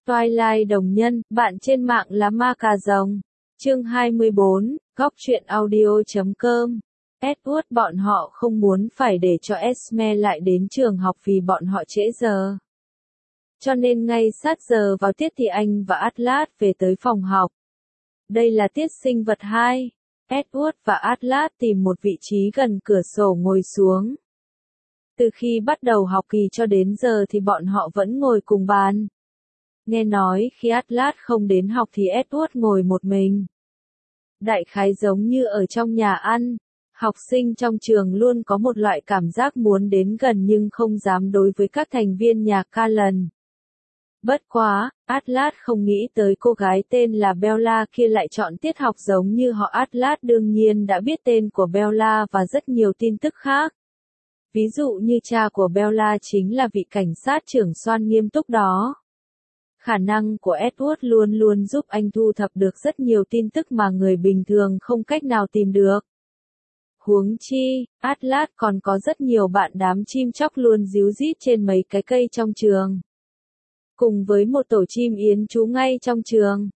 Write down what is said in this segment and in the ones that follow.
Twilight đồng nhân, bạn trên mạng là ma cà rồng. Chương 24, góc truyện audio.com. Edward bọn họ không muốn phải để cho Esme lại đến trường học vì bọn họ trễ giờ. Cho nên ngay sát giờ vào tiết thì anh và Atlas về tới phòng học. Đây là tiết sinh vật 2. Edward và Atlas tìm một vị trí gần cửa sổ ngồi xuống. Từ khi bắt đầu học kỳ cho đến giờ thì bọn họ vẫn ngồi cùng bàn. Nghe nói khi Atlas không đến học thì Edward ngồi một mình. Đại khái giống như ở trong nhà ăn, học sinh trong trường luôn có một loại cảm giác muốn đến gần nhưng không dám đối với các thành viên nhà Callan. Bất quá, Atlas không nghĩ tới cô gái tên là Bella kia lại chọn tiết học giống như họ. Atlas đương nhiên đã biết tên của Bella và rất nhiều tin tức khác. Ví dụ như cha của Bella chính là vị cảnh sát trưởng Swan nghiêm túc đó. Khả năng của Edward luôn luôn giúp anh thu thập được rất nhiều tin tức mà người bình thường không cách nào tìm được. Huống chi, Atlas còn có rất nhiều bạn đám chim chóc luôn ríu rít trên mấy cái cây trong trường. Cùng với một tổ chim yến trú ngay trong trường.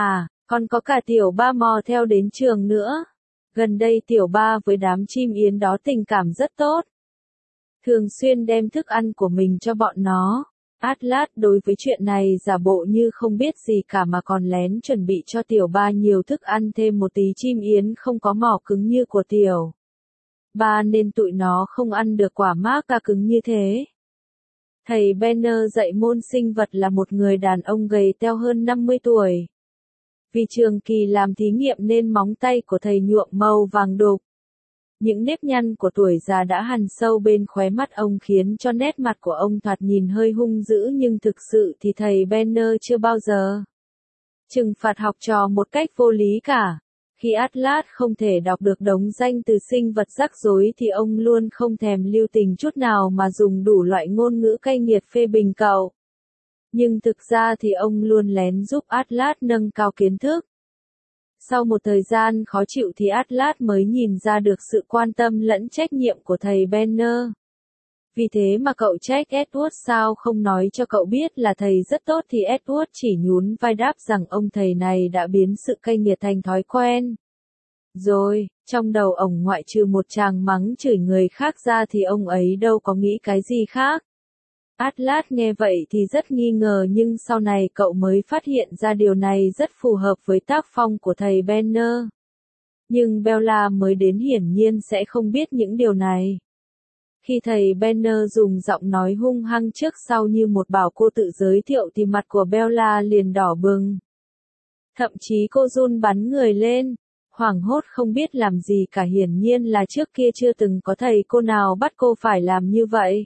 Còn có cả tiểu ba mò theo đến trường nữa. Gần đây tiểu ba với đám chim yến đó tình cảm rất tốt. Thường xuyên đem thức ăn của mình cho bọn nó. Atlas đối với chuyện này giả bộ như không biết gì cả mà còn lén chuẩn bị cho tiểu ba nhiều thức ăn thêm một tí. Chim yến không có mỏ cứng như của tiểu ba nên tụi nó không ăn được quả maca cứng như thế. Thầy Benner dạy môn sinh vật là một người đàn ông gầy teo hơn 50 tuổi. Vì trường kỳ làm thí nghiệm nên móng tay của thầy nhuộm màu vàng đục. Những nếp nhăn của tuổi già đã hằn sâu bên khóe mắt ông khiến cho nét mặt của ông thoạt nhìn hơi hung dữ, nhưng thực sự thì thầy Benner chưa bao giờ trừng phạt học trò một cách vô lý cả. Khi Atlas không thể đọc được đống danh từ sinh vật rắc rối thì ông luôn không thèm lưu tình chút nào mà dùng đủ loại ngôn ngữ cay nghiệt phê bình cậu. Nhưng thực ra thì ông luôn lén giúp Atlas nâng cao kiến thức. Sau một thời gian khó chịu thì Atlas mới nhìn ra được sự quan tâm lẫn trách nhiệm của thầy Benner. Vì thế mà cậu trách Edward sao không nói cho cậu biết là thầy rất tốt, thì Edward chỉ nhún vai đáp rằng ông thầy này đã biến sự cay nghiệt thành thói quen. Rồi, trong đầu ổng ngoại trừ một tràng mắng chửi người khác ra thì ông ấy đâu có nghĩ cái gì khác. Atlas nghe vậy thì rất nghi ngờ, nhưng sau này cậu mới phát hiện ra điều này rất phù hợp với tác phong của thầy Benner. Nhưng Bella mới đến hiển nhiên sẽ không biết những điều này. Khi thầy Benner dùng giọng nói hung hăng trước sau như một bảo cô tự giới thiệu thì mặt của Bella liền đỏ bừng. Thậm chí cô run bắn người lên, hoảng hốt không biết làm gì cả, hiển nhiên là trước kia chưa từng có thầy cô nào bắt cô phải làm như vậy.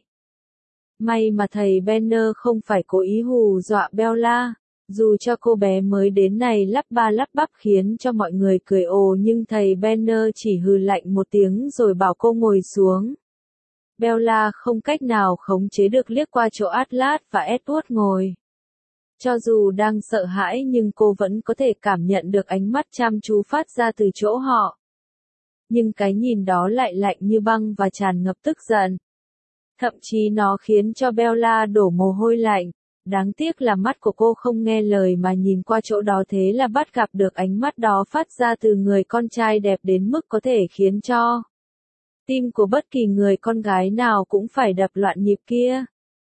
May mà thầy Benner không phải cố ý hù dọa Bella, dù cho cô bé mới đến này lắp ba lắp bắp khiến cho mọi người cười ồ, nhưng thầy Benner chỉ hừ lạnh một tiếng rồi bảo cô ngồi xuống. Bella không cách nào khống chế được liếc qua chỗ Atlas và Edward ngồi. Cho dù đang sợ hãi nhưng cô vẫn có thể cảm nhận được ánh mắt chăm chú phát ra từ chỗ họ. Nhưng cái nhìn đó lại lạnh như băng và tràn ngập tức giận. Thậm chí nó khiến cho Bella đổ mồ hôi lạnh. Đáng tiếc là mắt của cô không nghe lời mà nhìn qua chỗ đó, thế là bắt gặp được ánh mắt đó phát ra từ người con trai đẹp đến mức có thể khiến cho tim của bất kỳ người con gái nào cũng phải đập loạn nhịp kia.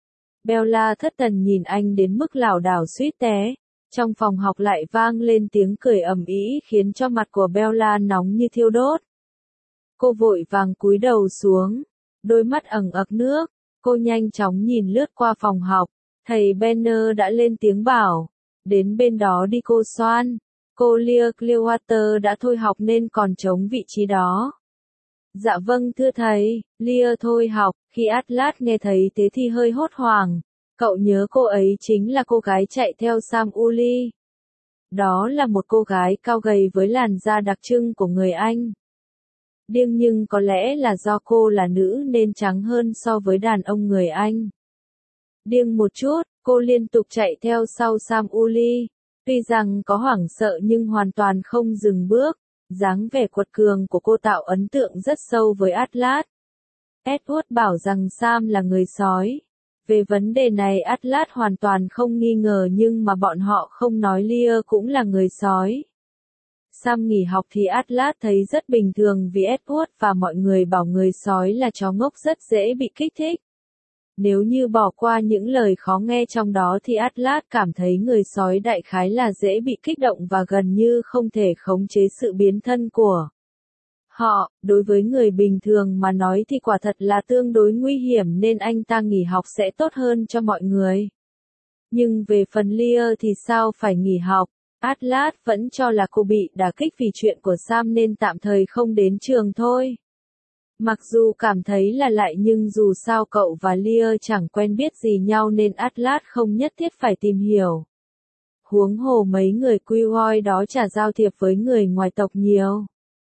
Bella thất thần nhìn anh đến mức lảo đảo suýt té. Trong phòng học lại vang lên tiếng cười ầm ĩ khiến cho mặt của Bella nóng như thiêu đốt. Cô vội vàng cúi đầu xuống, đôi mắt ẩn ực nước. Cô nhanh chóng nhìn lướt qua phòng học. Thầy Benner đã lên tiếng bảo, đến bên đó đi cô Swan. Cô Clearwater đã thôi học nên còn trống vị trí đó. Dạ vâng thưa thầy. Lear thôi học. Khi Atlas nghe thấy thế thì hơi hốt hoảng. Cậu nhớ cô ấy chính là cô gái chạy theo Sam Uli. Đó là một cô gái cao gầy với làn da đặc trưng của người Anh. Điên, nhưng có lẽ là do cô là nữ nên trắng hơn so với đàn ông người Anh. Điên một chút, cô liên tục chạy theo sau Sam Uli. Tuy rằng có hoảng sợ nhưng hoàn toàn không dừng bước. Dáng vẻ quật cường của cô tạo ấn tượng rất sâu với Atlas. Edward bảo rằng Sam là người sói. Về vấn đề này Atlas hoàn toàn không nghi ngờ nhưng mà bọn họ không nói Lear cũng là người sói. Sam nghỉ học thì Atlas thấy rất bình thường vì Edward và mọi người bảo người sói là chó ngốc rất dễ bị kích thích. Nếu như bỏ qua những lời khó nghe trong đó thì Atlas cảm thấy người sói đại khái là dễ bị kích động và gần như không thể khống chế sự biến thân của họ. Đối với người bình thường mà nói thì quả thật là tương đối nguy hiểm nên anh ta nghỉ học sẽ tốt hơn cho mọi người. Nhưng về phần Lear thì sao phải nghỉ học? Atlas vẫn cho là cô bị đả kích vì chuyện của Sam nên tạm thời không đến trường thôi. Mặc dù cảm thấy là lại nhưng dù sao cậu và Lear chẳng quen biết gì nhau nên Atlas không nhất thiết phải tìm hiểu. Huống hồ mấy người Queequeg đó chả giao thiệp với người ngoài tộc nhiều.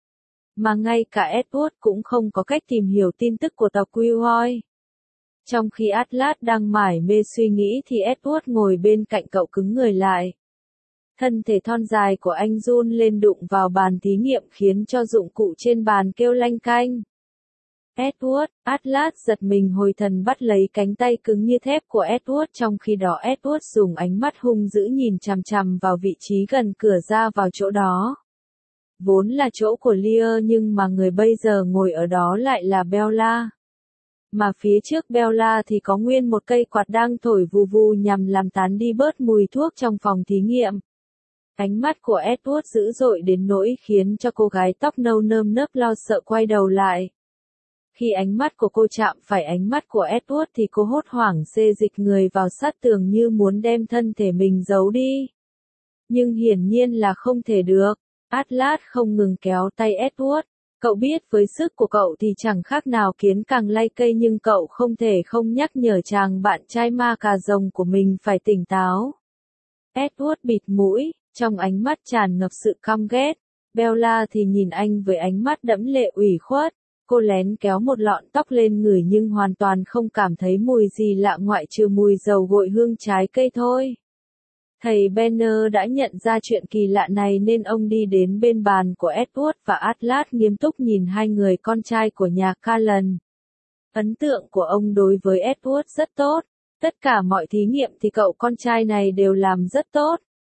Mà ngay cả Edward cũng không có cách tìm hiểu tin tức của tộc Queequeg. Trong khi Atlas đang mải mê suy nghĩ thì Edward ngồi bên cạnh cậu cứng người lại. Thân thể thon dài của anh run lên đụng vào bàn thí nghiệm khiến cho dụng cụ trên bàn kêu lanh canh. Edward, Atlas giật mình hồi thần bắt lấy cánh tay cứng như thép của Edward trong khi đó Edward dùng ánh mắt hung dữ nhìn chằm chằm vào vị trí gần cửa ra vào chỗ đó. Vốn là chỗ của Lear nhưng mà người bây giờ ngồi ở đó lại là Bella. Mà phía trước Bella thì có nguyên một cây quạt đang thổi vù vù nhằm làm tán đi bớt mùi thuốc trong phòng thí nghiệm. Ánh mắt của Edward dữ dội đến nỗi khiến cho cô gái tóc nâu nơm nớp lo sợ quay đầu lại. Khi ánh mắt của cô chạm phải ánh mắt của Edward thì cô hốt hoảng xê dịch người vào sát tường như muốn đem thân thể mình giấu đi. Nhưng hiển nhiên là không thể được. Atlas không ngừng kéo tay Edward. Cậu biết với sức của cậu thì chẳng khác nào kiến càng lay cây nhưng cậu không thể không nhắc nhở chàng bạn trai ma cà rồng của mình phải tỉnh táo. Edward bịt mũi, trong ánh mắt tràn ngập sự căm ghét. Bella thì nhìn anh với ánh mắt đẫm lệ ủy khuất. Cô lén kéo một lọn tóc lên ngửi nhưng hoàn toàn không cảm thấy mùi gì lạ ngoại trừ mùi dầu gội hương trái cây thôi. Thầy Benner đã nhận ra chuyện kỳ lạ này nên ông đi đến bên bàn của Edward và Atlas nghiêm túc nhìn hai người con trai của nhà Callan. Ấn tượng của ông đối với Edward rất tốt. Tất cả mọi thí nghiệm thì cậu con trai này đều làm rất tốt.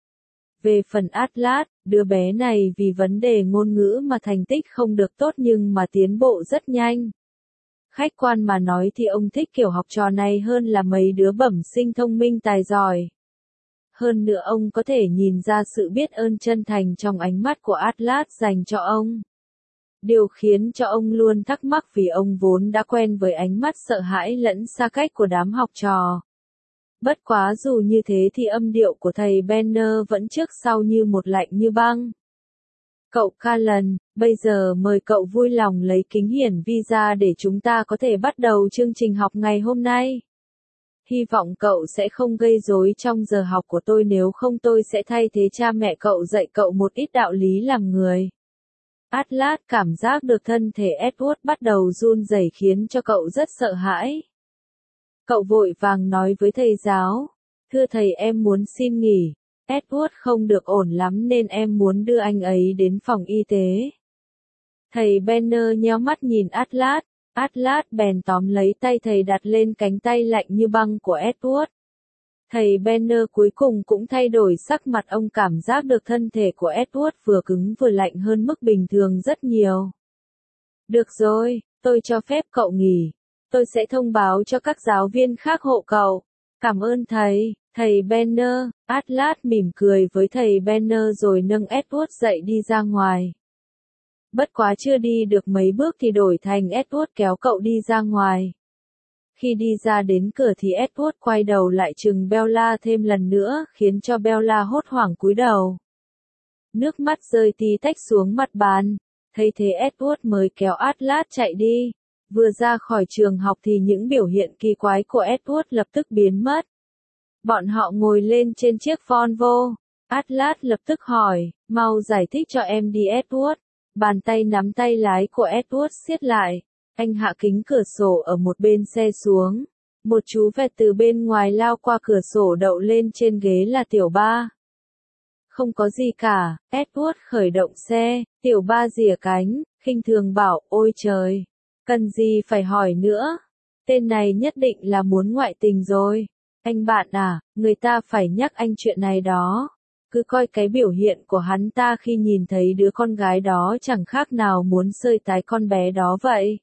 Về phần Atlas, đứa bé này vì vấn đề ngôn ngữ mà thành tích không được tốt nhưng mà tiến bộ rất nhanh. Khách quan mà nói thì ông thích kiểu học trò này hơn là mấy đứa bẩm sinh thông minh tài giỏi. Hơn nữa ông có thể nhìn ra sự biết ơn chân thành trong ánh mắt của Atlas dành cho ông. Điều khiến cho ông luôn thắc mắc vì ông vốn đã quen với ánh mắt sợ hãi lẫn xa cách của đám học trò. Bất quá dù như thế thì âm điệu của thầy Benner vẫn trước sau như một lạnh như băng. Cậu Callan, bây giờ mời cậu vui lòng lấy kính hiển vi ra để chúng ta có thể bắt đầu chương trình học ngày hôm nay. Hy vọng cậu sẽ không gây rối trong giờ học của tôi nếu không tôi sẽ thay thế cha mẹ cậu dạy cậu một ít đạo lý làm người. Atlas cảm giác được thân thể Edward bắt đầu run rẩy khiến cho cậu rất sợ hãi. Cậu vội vàng nói với thầy giáo, thưa thầy em muốn xin nghỉ, Edward không được ổn lắm nên em muốn đưa anh ấy đến phòng y tế. Thầy Benner nheo mắt nhìn Atlas, Atlas bèn tóm lấy tay thầy đặt lên cánh tay lạnh như băng của Edward. Thầy Benner cuối cùng cũng thay đổi sắc mặt ông cảm giác được thân thể của Edward vừa cứng vừa lạnh hơn mức bình thường rất nhiều. Được rồi, tôi cho phép cậu nghỉ. Tôi sẽ thông báo cho các giáo viên khác hộ cậu. Cảm ơn thầy, thầy Benner. Atlas mỉm cười với thầy Benner rồi nâng Edward dậy đi ra ngoài. Bất quá chưa đi được mấy bước thì đổi thành Edward kéo cậu đi ra ngoài. Khi đi ra đến cửa thì Edward quay đầu lại trừng Bella thêm lần nữa khiến cho Bella hốt hoảng cúi đầu. Nước mắt rơi tí tách xuống mặt bàn. Thấy thế Edward mới kéo Atlas chạy đi. Vừa ra khỏi trường học thì những biểu hiện kỳ quái của Edward lập tức biến mất. Bọn họ ngồi lên trên chiếc Volvo. Atlas lập tức hỏi, mau giải thích cho em đi Edward. Bàn tay nắm tay lái của Edward siết lại. Anh hạ kính cửa sổ ở một bên xe xuống. Một chú vẹt từ bên ngoài lao qua cửa sổ đậu lên trên ghế là Tiểu Ba. Không có gì cả, Edward khởi động xe, Tiểu Ba rỉa cánh, khinh thường bảo, ôi trời, cần gì phải hỏi nữa. Tên này nhất định là muốn ngoại tình rồi. Anh bạn à, người ta phải nhắc anh chuyện này đó. Cứ coi cái biểu hiện của hắn ta khi nhìn thấy đứa con gái đó chẳng khác nào muốn sơi tái con bé đó vậy.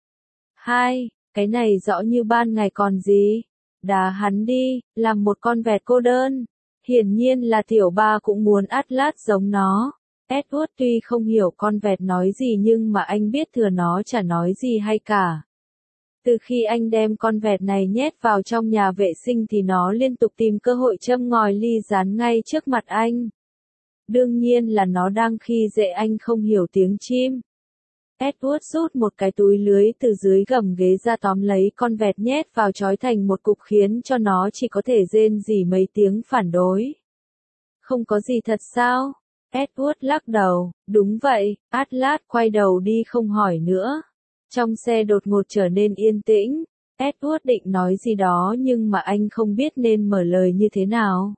Hai, cái này rõ như ban ngày còn gì. Đá hắn đi, làm một con vẹt cô đơn. Hiển nhiên là tiểu ba cũng muốn Atlas giống nó. Edward tuy không hiểu con vẹt nói gì nhưng mà anh biết thừa nó chả nói gì hay cả. Từ khi anh đem con vẹt này nhét vào trong nhà vệ sinh thì nó liên tục tìm cơ hội châm ngòi ly gián ngay trước mặt anh. Đương nhiên là nó đang khi dễ anh không hiểu tiếng chim. Edward rút một cái túi lưới từ dưới gầm ghế ra tóm lấy con vẹt nhét vào trói thành một cục khiến cho nó chỉ có thể rên rỉ mấy tiếng phản đối. Không có gì thật sao? Edward lắc đầu, đúng vậy, Atlas quay đầu đi không hỏi nữa. Trong xe đột ngột trở nên yên tĩnh, Edward định nói gì đó nhưng mà anh không biết nên mở lời như thế nào.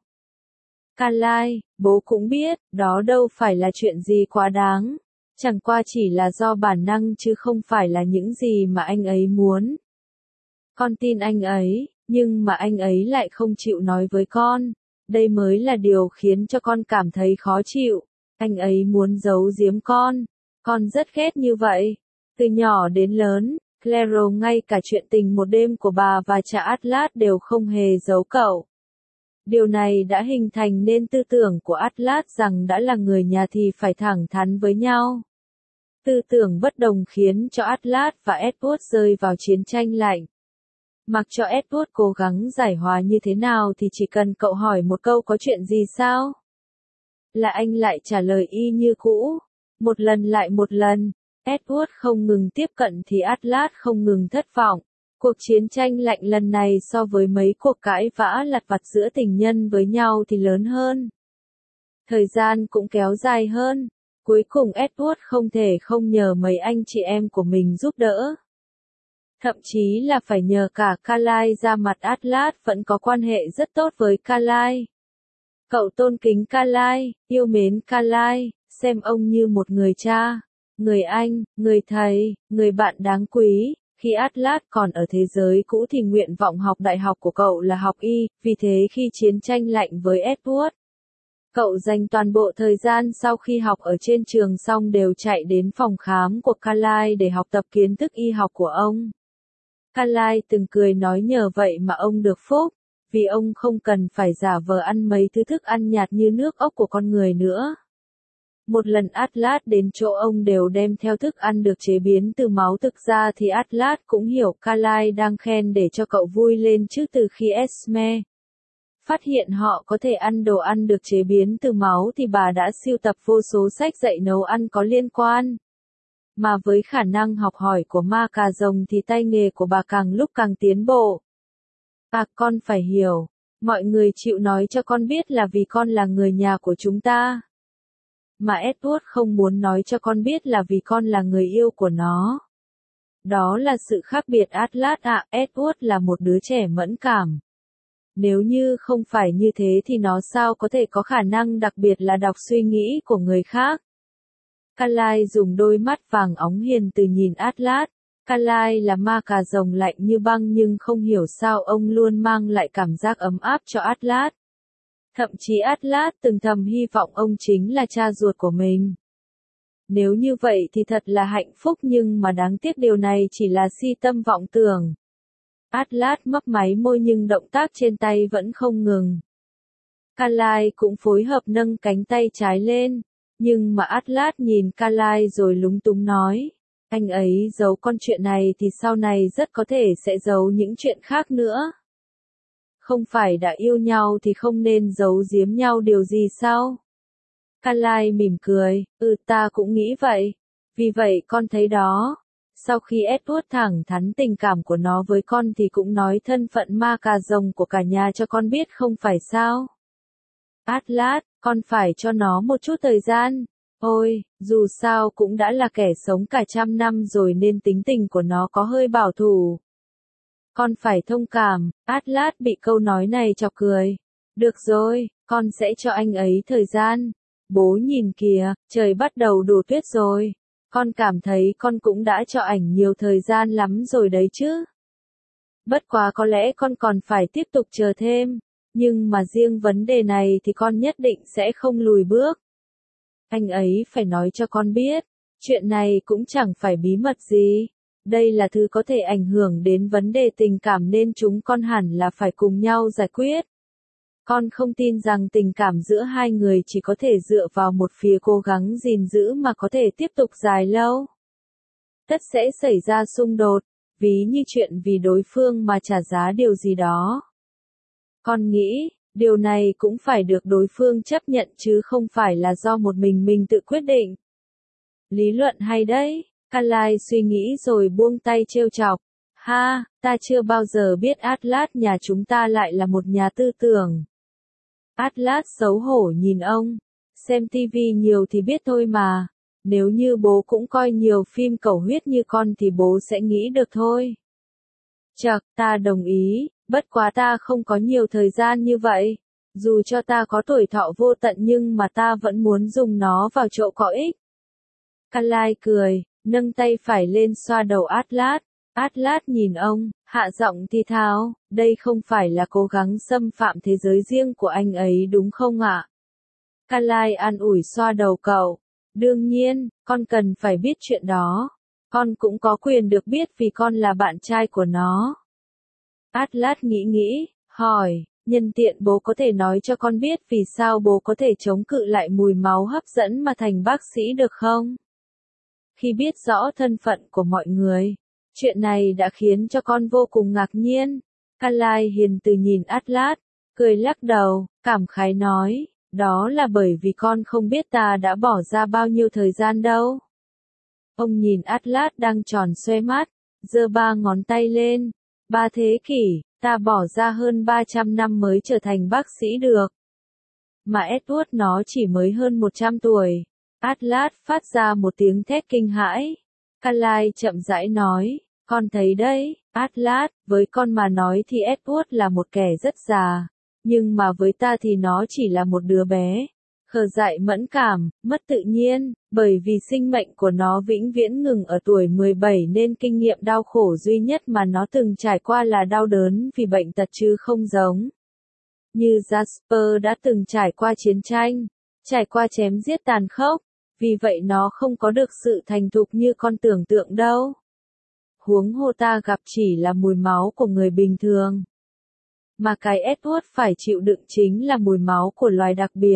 Carlyle, bố cũng biết, đó đâu phải là chuyện gì quá đáng. Chẳng qua chỉ là do bản năng chứ không phải là những gì mà anh ấy muốn. Con tin anh ấy, nhưng mà anh ấy lại không chịu nói với con. Đây mới là điều khiến cho con cảm thấy khó chịu. Anh ấy muốn giấu giếm con rất ghét như vậy. Từ nhỏ đến lớn, Claire ngay cả chuyện tình một đêm của bà và cha Atlas đều không hề giấu cậu. Điều này đã hình thành nên tư tưởng của Atlas rằng đã là người nhà thì phải thẳng thắn với nhau. Tư tưởng bất đồng khiến cho Atlas và Edward rơi vào chiến tranh lạnh. Mặc cho Edward cố gắng giải hòa như thế nào thì chỉ cần cậu hỏi một câu có chuyện gì sao? Là anh lại trả lời y như cũ. Một lần lại một lần. Edward không ngừng tiếp cận thì Atlas không ngừng thất vọng. Cuộc chiến tranh lạnh lần này so với mấy cuộc cãi vã lặt vặt giữa tình nhân với nhau thì lớn hơn. Thời gian cũng kéo dài hơn. Cuối cùng Edward không thể không nhờ mấy anh chị em của mình giúp đỡ. Thậm chí là phải nhờ cả Carlyle ra mặt. Atlas vẫn có quan hệ rất tốt với Carlyle. Cậu tôn kính Carlyle, yêu mến Carlyle, xem ông như một người cha, người anh, người thầy, người bạn đáng quý. Khi Atlas còn ở thế giới cũ thì nguyện vọng học đại học của cậu là học y, vì thế khi chiến tranh lạnh với Edward, cậu dành toàn bộ thời gian sau khi học ở trên trường xong đều chạy đến phòng khám của Carlyle để học tập kiến thức y học của ông. Carlyle từng cười nói nhờ vậy mà ông được phúc, vì ông không cần phải giả vờ ăn mấy thứ thức ăn nhạt như nước ốc của con người nữa. Một lần Atlas đến chỗ ông đều đem theo thức ăn được chế biến từ máu. Thực ra thì Atlas cũng hiểu Carlyle đang khen để cho cậu vui lên chứ từ khi Esme phát hiện họ có thể ăn đồ ăn được chế biến từ máu thì bà đã sưu tập vô số sách dạy nấu ăn có liên quan. Mà với khả năng học hỏi của ma cà rồng thì tay nghề của bà càng lúc càng tiến bộ. À, con phải hiểu, mọi người chịu nói cho con biết là vì con là người nhà của chúng ta. Mà Edward không muốn nói cho con biết là vì con là người yêu của nó. Đó là sự khác biệt. Atlas ạ, Edward là một đứa trẻ mẫn cảm. Nếu như không phải như thế thì nó sao có thể có khả năng đặc biệt là đọc suy nghĩ của người khác. Carlyle dùng đôi mắt vàng óng hiền từ nhìn Atlas. Carlyle là ma cà rồng lạnh như băng nhưng không hiểu sao ông luôn mang lại cảm giác ấm áp cho Atlas. Thậm chí Atlas từng thầm hy vọng ông chính là cha ruột của mình. Nếu như vậy thì thật là hạnh phúc nhưng mà đáng tiếc điều này chỉ là si tâm vọng tưởng. Atlas mấp máy môi nhưng động tác trên tay vẫn không ngừng. Carlyle cũng phối hợp nâng cánh tay trái lên. Nhưng mà Atlas nhìn Carlyle rồi lúng túng nói. Anh ấy giấu con chuyện này thì sau này rất có thể sẽ giấu những chuyện khác nữa. Không phải đã yêu nhau thì không nên giấu giếm nhau điều gì sao? Carlyle mỉm cười, ta cũng nghĩ vậy. Vì vậy con thấy đó. Sau khi Edward thẳng thắn tình cảm của nó với con thì cũng nói thân phận ma cà rồng của cả nhà cho con biết không phải sao? Atlas, con phải cho nó một chút thời gian. Ôi, dù sao cũng đã là kẻ sống cả trăm năm rồi nên tính tình của nó có hơi bảo thủ. Con phải thông cảm. Atlas bị câu nói này chọc cười. Được rồi, con sẽ cho anh ấy thời gian. Bố nhìn kìa, trời bắt đầu đổ tuyết rồi. Con cảm thấy con cũng đã cho ảnh nhiều thời gian lắm rồi đấy chứ. Bất quá có lẽ con còn phải tiếp tục chờ thêm, nhưng mà riêng vấn đề này thì con nhất định sẽ không lùi bước. Anh ấy phải nói cho con biết, chuyện này cũng chẳng phải bí mật gì. Đây là thứ có thể ảnh hưởng đến vấn đề tình cảm nên chúng con hẳn là phải cùng nhau giải quyết. Con không tin rằng tình cảm giữa hai người chỉ có thể dựa vào một phía cố gắng gìn giữ mà có thể tiếp tục dài lâu. Tất sẽ xảy ra xung đột, ví như chuyện vì đối phương mà trả giá điều gì đó. Con nghĩ, điều này cũng phải được đối phương chấp nhận chứ không phải là do một mình tự quyết định. Lý luận hay đấy, Carly suy nghĩ rồi buông tay trêu chọc. Ha, ta chưa bao giờ biết Atlas nhà chúng ta lại là một nhà tư tưởng. Atlas xấu hổ nhìn ông, xem tivi nhiều thì biết thôi mà. Nếu như bố cũng coi nhiều phim cầu huyết như con thì bố sẽ nghĩ được thôi. Chậc, ta đồng ý, bất quá ta không có nhiều thời gian như vậy. Dù cho ta có tuổi thọ vô tận nhưng mà ta vẫn muốn dùng nó vào chỗ có ích. Carly cười, nâng tay phải lên xoa đầu Atlas. Atlas nhìn ông, hạ giọng thi tháo, đây không phải là cố gắng xâm phạm thế giới riêng của anh ấy đúng không ạ? Carly an ủi xoa đầu cậu. Đương nhiên, con cần phải biết chuyện đó. Con cũng có quyền được biết vì con là bạn trai của nó. Atlas nghĩ, hỏi, nhân tiện bố có thể nói cho con biết vì sao bố có thể chống cự lại mùi máu hấp dẫn mà thành bác sĩ được không? Khi biết rõ thân phận của mọi người, chuyện này đã khiến cho con vô cùng ngạc nhiên. Carly hiền từ nhìn Atlas, cười lắc đầu, cảm khái nói, đó là bởi vì con không biết ta đã bỏ ra bao nhiêu thời gian đâu. Ông nhìn Atlas đang tròn xoe mắt, giơ 3 ngón tay lên. 3 thế kỷ, ta bỏ ra hơn 300 năm mới trở thành bác sĩ được. Mà Edward nó chỉ mới hơn 100 tuổi. Atlas phát ra một tiếng thét kinh hãi. Carly chậm rãi nói, con thấy đấy, Atlas, với con mà nói thì Edward là một kẻ rất già. Nhưng mà với ta thì nó chỉ là một đứa bé. Khờ dại mẫn cảm, mất tự nhiên, bởi vì sinh mệnh của nó vĩnh viễn ngừng ở tuổi 17 nên kinh nghiệm đau khổ duy nhất mà nó từng trải qua là đau đớn vì bệnh tật chứ không giống. Như Jasper đã từng trải qua chiến tranh, trải qua chém giết tàn khốc, vì vậy nó không có được sự thành thục như con tưởng tượng đâu. Huống hồ ta gặp chỉ là mùi máu của người bình thường. Mà cái Edward phải chịu đựng chính là mùi máu của loài đặc biệt.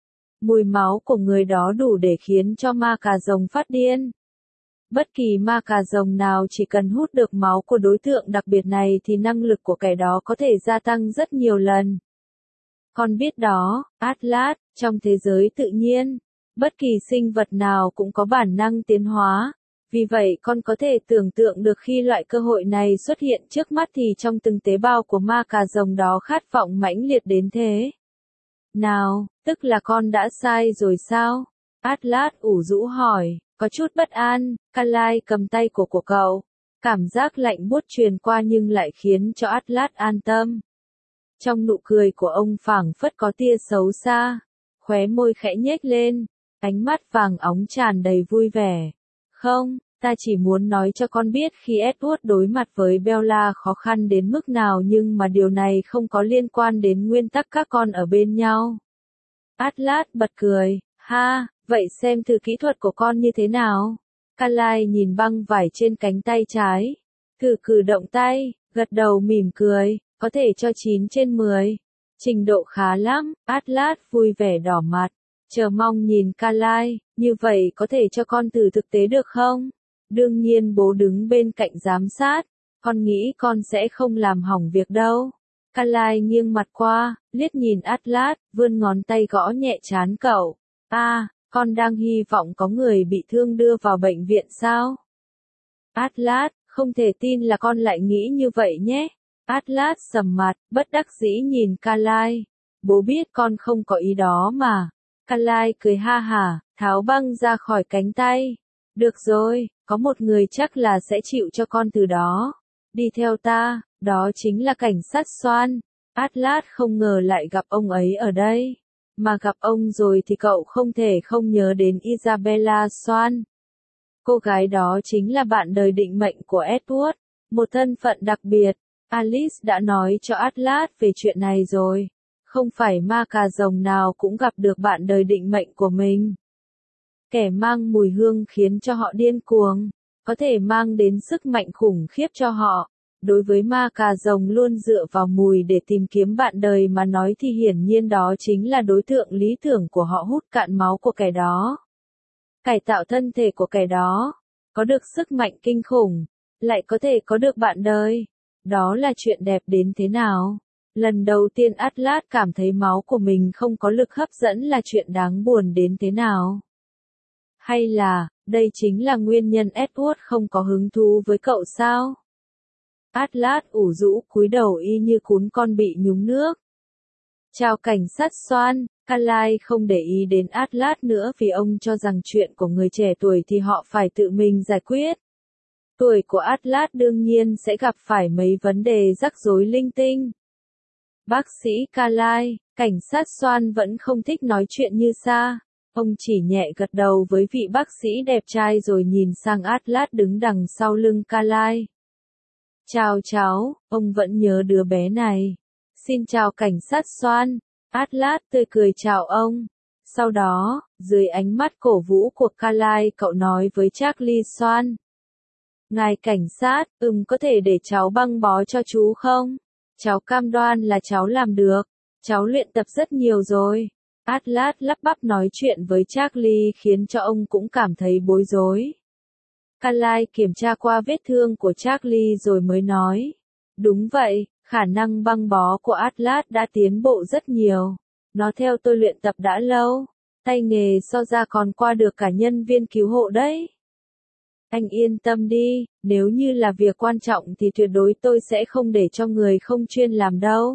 Mùi máu của người đó đủ để khiến cho ma cà rồng phát điên. Bất kỳ ma cà rồng nào chỉ cần hút được máu của đối tượng đặc biệt này thì năng lực của kẻ đó có thể gia tăng rất nhiều lần. Con biết đó, Atlas, trong thế giới tự nhiên, bất kỳ sinh vật nào cũng có bản năng tiến hóa. Vì vậy con có thể tưởng tượng được khi loại cơ hội này xuất hiện trước mắt thì trong từng tế bào của ma cà rồng đó khát vọng mãnh liệt đến thế. Nào, tức là con đã sai rồi sao? Atlas ủ rũ hỏi, có chút bất an. Carly cầm tay của cậu. Cảm giác lạnh buốt truyền qua nhưng lại khiến cho Atlas an tâm. Trong nụ cười của ông phảng phất có tia xấu xa, khóe môi khẽ nhếch lên, ánh mắt vàng óng tràn đầy vui vẻ. Không, ta chỉ muốn nói cho con biết khi Edward đối mặt với Bella khó khăn đến mức nào nhưng mà điều này không có liên quan đến nguyên tắc các con ở bên nhau. Atlas bật cười, ha, vậy xem thử kỹ thuật của con như thế nào. Carly nhìn băng vải trên cánh tay trái, thử cử động tay, gật đầu mỉm cười, có thể cho 9 trên 10. Trình độ khá lắm, Atlas vui vẻ đỏ mặt, chờ mong nhìn Carly, như vậy có thể cho con thử thực tế được không? Đương nhiên bố đứng bên cạnh giám sát, con nghĩ con sẽ không làm hỏng việc đâu. Carly nghiêng mặt qua, liếc nhìn Atlas, vươn ngón tay gõ nhẹ trán cậu. Con đang hy vọng có người bị thương đưa vào bệnh viện sao? Atlas, không thể tin là con lại nghĩ như vậy nhé. Atlas sầm mặt, bất đắc dĩ nhìn Carly. Bố biết con không có ý đó mà. Carly cười ha hả, tháo băng ra khỏi cánh tay. Được rồi, có một người chắc là sẽ chịu cho con từ đó. Đi theo ta, đó chính là cảnh sát Swan. Atlas không ngờ lại gặp ông ấy ở đây. Mà gặp ông rồi thì cậu không thể không nhớ đến Isabella Swan. Cô gái đó chính là bạn đời định mệnh của Edward, một thân phận đặc biệt. Alice đã nói cho Atlas về chuyện này rồi. Không phải ma cà rồng nào cũng gặp được bạn đời định mệnh của mình. Kẻ mang mùi hương khiến cho họ điên cuồng, có thể mang đến sức mạnh khủng khiếp cho họ. Đối với ma cà rồng luôn dựa vào mùi để tìm kiếm bạn đời mà nói thì hiển nhiên đó chính là đối tượng lý tưởng của họ, hút cạn máu của kẻ đó, cải tạo thân thể của kẻ đó, có được sức mạnh kinh khủng, lại có thể có được bạn đời. Đó là chuyện đẹp đến thế nào? Lần đầu tiên Atlas cảm thấy máu của mình không có lực hấp dẫn là chuyện đáng buồn đến thế nào? Hay là, đây chính là nguyên nhân Edward không có hứng thú với cậu sao? Atlas ủ rũ cúi đầu y như cún con bị nhúng nước. Chào cảnh sát Swan, Carlyle không để ý đến Atlas nữa vì ông cho rằng chuyện của người trẻ tuổi thì họ phải tự mình giải quyết. Tuổi của Atlas đương nhiên sẽ gặp phải mấy vấn đề rắc rối linh tinh. Bác sĩ Carlyle, cảnh sát Swan vẫn không thích nói chuyện như xa. Ông chỉ nhẹ gật đầu với vị bác sĩ đẹp trai rồi nhìn sang Atlas đứng đằng sau lưng Carlyle. Chào cháu, ông vẫn nhớ đứa bé này. Xin chào cảnh sát Swan. Atlas tươi cười chào ông. Sau đó, dưới ánh mắt cổ vũ của Carlyle cậu nói với Charlie Swan. Ngài cảnh sát, có thể để cháu băng bó cho chú không? Cháu cam đoan là cháu làm được. Cháu luyện tập rất nhiều rồi. Atlas lắp bắp nói chuyện với Charlie khiến cho ông cũng cảm thấy bối rối. Carlyle kiểm tra qua vết thương của Charlie rồi mới nói. Đúng vậy, khả năng băng bó của Atlas đã tiến bộ rất nhiều. Nó theo tôi luyện tập đã lâu. Tay nghề so ra còn qua được cả nhân viên cứu hộ đấy. Anh yên tâm đi, nếu như là việc quan trọng thì tuyệt đối tôi sẽ không để cho người không chuyên làm đâu.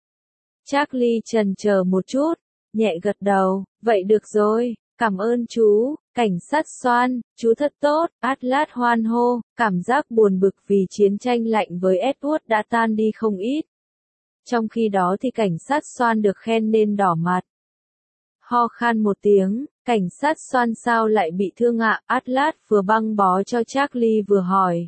Charlie chần chờ một chút, nhẹ gật đầu, vậy được rồi, cảm ơn chú, cảnh sát Swan, chú thật tốt, Atlas hoan hô, cảm giác buồn bực vì chiến tranh lạnh với Edward đã tan đi không ít. Trong khi đó thì cảnh sát Swan được khen nên đỏ mặt. Ho khan một tiếng, cảnh sát Swan sao lại bị thương ạ? Atlas vừa băng bó cho Charlie vừa hỏi.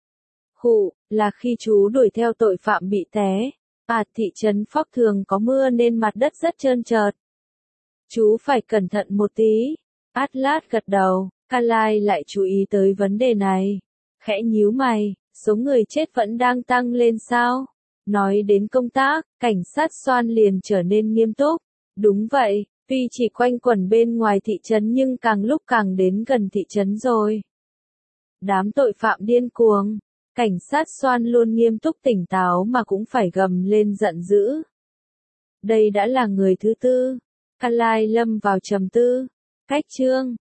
Khụ, là khi chú đuổi theo tội phạm bị té. Thị trấn Fox thường có mưa nên mặt đất rất trơn trượt. Chú phải cẩn thận một tí. Atlas gật đầu, Carlyle lại chú ý tới vấn đề này. Khẽ nhíu mày, số người chết vẫn đang tăng lên sao? Nói đến công tác, cảnh sát Swan liền trở nên nghiêm túc. Đúng vậy, tuy chỉ quanh quẩn bên ngoài thị trấn nhưng càng lúc càng đến gần thị trấn rồi. Đám tội phạm điên cuồng. Cảnh sát Swan luôn nghiêm túc tỉnh táo mà cũng phải gầm lên giận dữ. Đây đã là người thứ tư. Carlyle lâm vào trầm tư. Cách chương